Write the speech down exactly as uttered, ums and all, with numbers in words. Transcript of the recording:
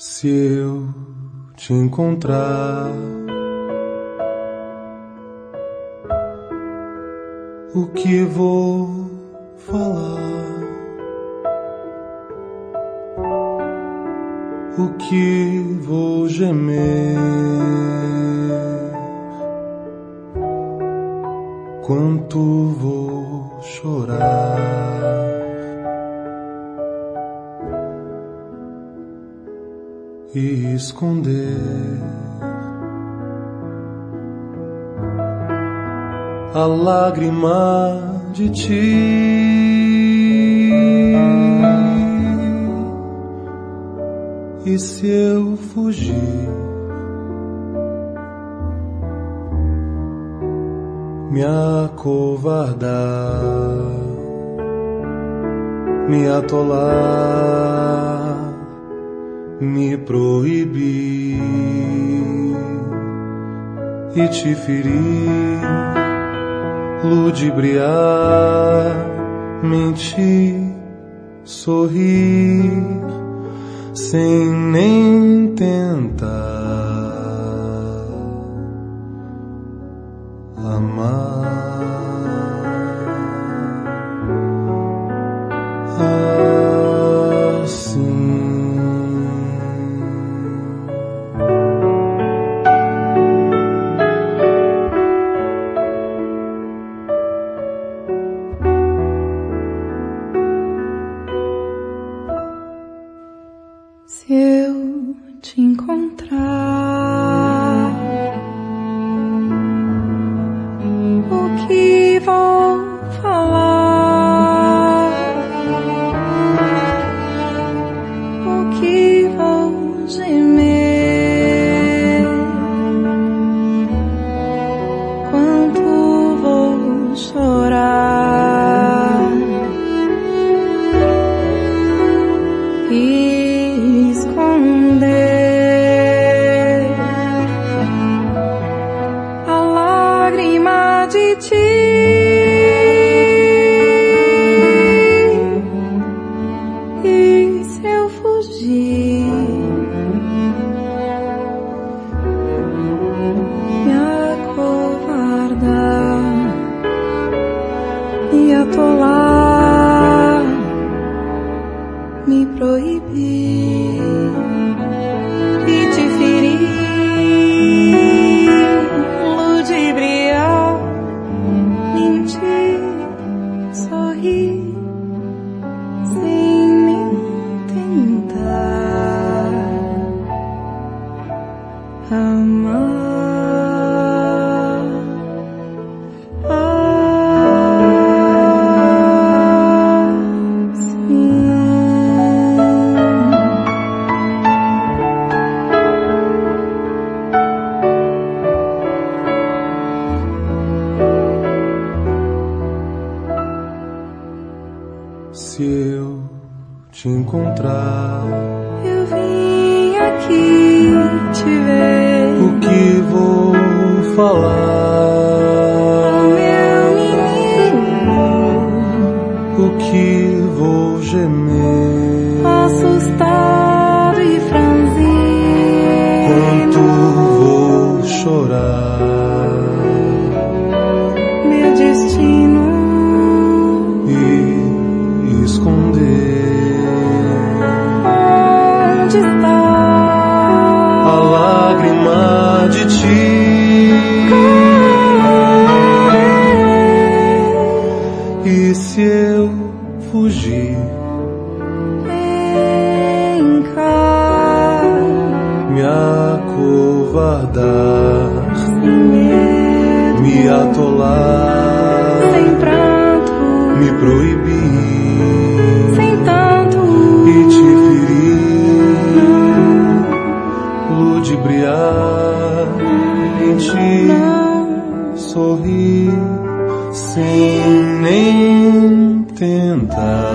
Se eu te encontrar, o que vou falar? O que vou gemer? Quanto vou chorar? E esconder a lágrima de ti. E se eu fugir, me acovardar, me atolar, me proibir e te ferir, ludibriar, mentir, sorrir, sem nem tentar amar. Assim se eu te encontrar, o que vou falar? O que vou gemer? Quanto vou chorar? E esconder a lágrima de ti. E se eu fugir, me acovardar, me atolar, me proibir e te ferir, ludibriar, mentir, sorrir, sem nem tentar amar. Se eu te encontrar, eu vim aqui te ver. o que vou falar? Oh, meu menino, o que vou gemer? assustado e franzino, Quanto vou chorar? meu destino E esconder onde está a lágrima de ti. E se eu fugir, vem cá, me acovardar, sem medo, me atolar, sem pranto, me proibir sem tanto e te ferir, ludibriar, mentir, não sorrir, sem nem tentar